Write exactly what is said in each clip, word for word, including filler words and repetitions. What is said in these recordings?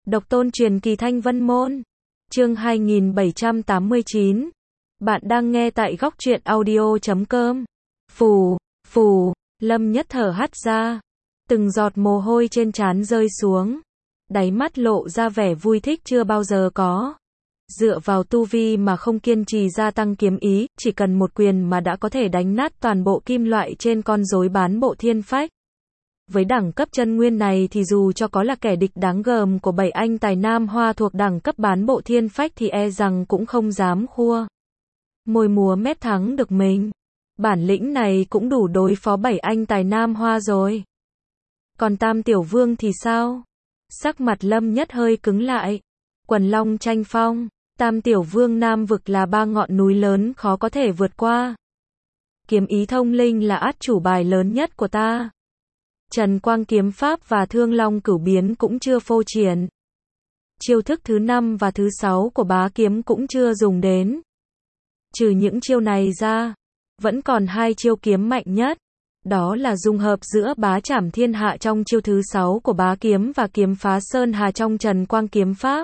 Độc tôn truyền kỳ Thanh Vân Môn. Chương hai nghìn bảy trăm tám mươi chín. Bạn đang nghe tại góc truyện audio chấm com. Phù, phù, Lâm Nhất thở hắt ra. Từng giọt mồ hôi trên trán rơi xuống. Đáy mắt lộ ra vẻ vui thích chưa bao giờ có. Dựa vào tu vi mà không kiên trì gia tăng kiếm ý, chỉ cần một quyền mà đã có thể đánh nát toàn bộ kim loại trên con rối bán bộ thiên phách. Với đẳng cấp chân nguyên này thì dù cho có là kẻ địch đáng gờm của bảy anh tài nam hoa thuộc đẳng cấp bán bộ thiên phách thì e rằng cũng không dám khua môi múa mép thắng được mình. Bản lĩnh này cũng đủ đối phó bảy anh tài nam hoa rồi. Còn Tam Tiểu Vương thì sao? Sắc mặt Lâm Nhất hơi cứng lại. Quần long tranh phong, Tam Tiểu Vương Nam vực là ba ngọn núi lớn khó có thể vượt qua. Kiếm ý thông linh là át chủ bài lớn nhất của ta. Trần Quang kiếm pháp và Thương Long cửu biến cũng chưa phô triển. Chiêu thức thứ năm và thứ sáu của bá kiếm cũng chưa dùng đến. Trừ những chiêu này ra, vẫn còn hai chiêu kiếm mạnh nhất. Đó là dung hợp giữa bá trảm thiên hạ trong chiêu thứ sáu của bá kiếm và kiếm phá sơn hà trong Trần Quang kiếm pháp.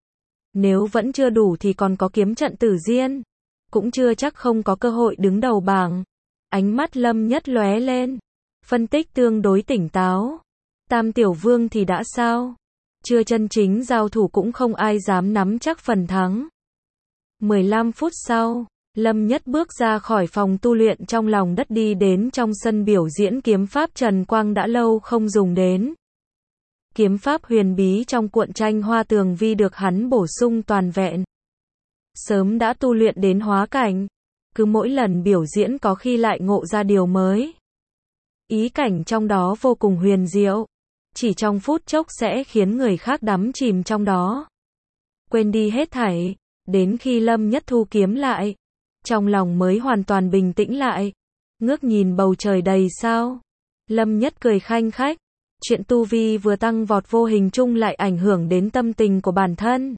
Nếu vẫn chưa đủ thì còn có kiếm trận tử diên. Cũng chưa chắc không có cơ hội đứng đầu bảng. Ánh mắt Lâm Nhất lóe lên. Phân tích tương đối tỉnh táo. Tam Tiểu Vương thì đã sao? Chưa chân chính giao thủ cũng không ai dám nắm chắc phần thắng. mười lăm phút sau, Lâm Nhất bước ra khỏi phòng tu luyện trong lòng đất đi đến trong sân biểu diễn kiếm pháp Trần Quang đã lâu không dùng đến. Kiếm pháp huyền bí trong cuộn tranh Hoa Tường Vi được hắn bổ sung toàn vẹn. Sớm đã tu luyện đến hóa cảnh. Cứ mỗi lần biểu diễn có khi lại ngộ ra điều mới. Ý cảnh trong đó vô cùng huyền diệu. Chỉ trong phút chốc sẽ khiến người khác đắm chìm trong đó. Quên đi hết thảy. Đến khi Lâm Nhất thu kiếm lại. Trong lòng mới hoàn toàn bình tĩnh lại. Ngước nhìn bầu trời đầy sao. Lâm Nhất cười khanh khách. Chuyện tu vi vừa tăng vọt vô hình chung lại ảnh hưởng đến tâm tình của bản thân.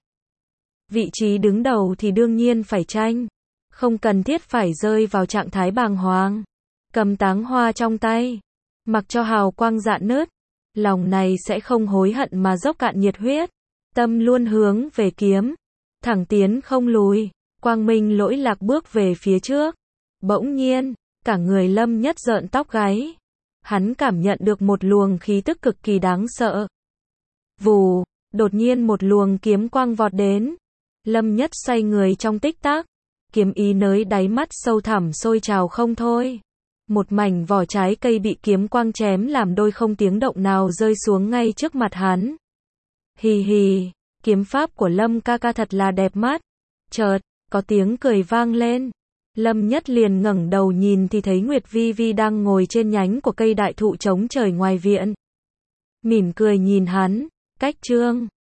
Vị trí đứng đầu thì đương nhiên phải tranh. Không cần thiết phải rơi vào trạng thái bàng hoàng. Cầm táng hoa trong tay. Mặc cho hào quang rạn nứt. Lòng này sẽ không hối hận mà dốc cạn nhiệt huyết. Tâm luôn hướng về kiếm. Thẳng tiến không lùi. Quang minh lỗi lạc bước về phía trước. Bỗng nhiên, cả người Lâm Nhất rợn tóc gáy. Hắn cảm nhận được một luồng khí tức cực kỳ đáng sợ. Vù, đột nhiên một luồng kiếm quang vọt đến. Lâm Nhất xoay người trong tích tắc. Kiếm ý nới đáy mắt sâu thẳm sôi trào không thôi. Một mảnh vỏ trái cây bị kiếm quang chém làm đôi không tiếng động nào rơi xuống ngay trước mặt hắn. Hì hì, kiếm pháp của Lâm ca ca thật là đẹp mắt. Chợt, có tiếng cười vang lên. Lâm Nhất liền ngẩng đầu nhìn thì thấy Nguyệt Vi Vi đang ngồi trên nhánh của cây đại thụ trống trời ngoài viện. Mỉm cười nhìn hắn, cách trương.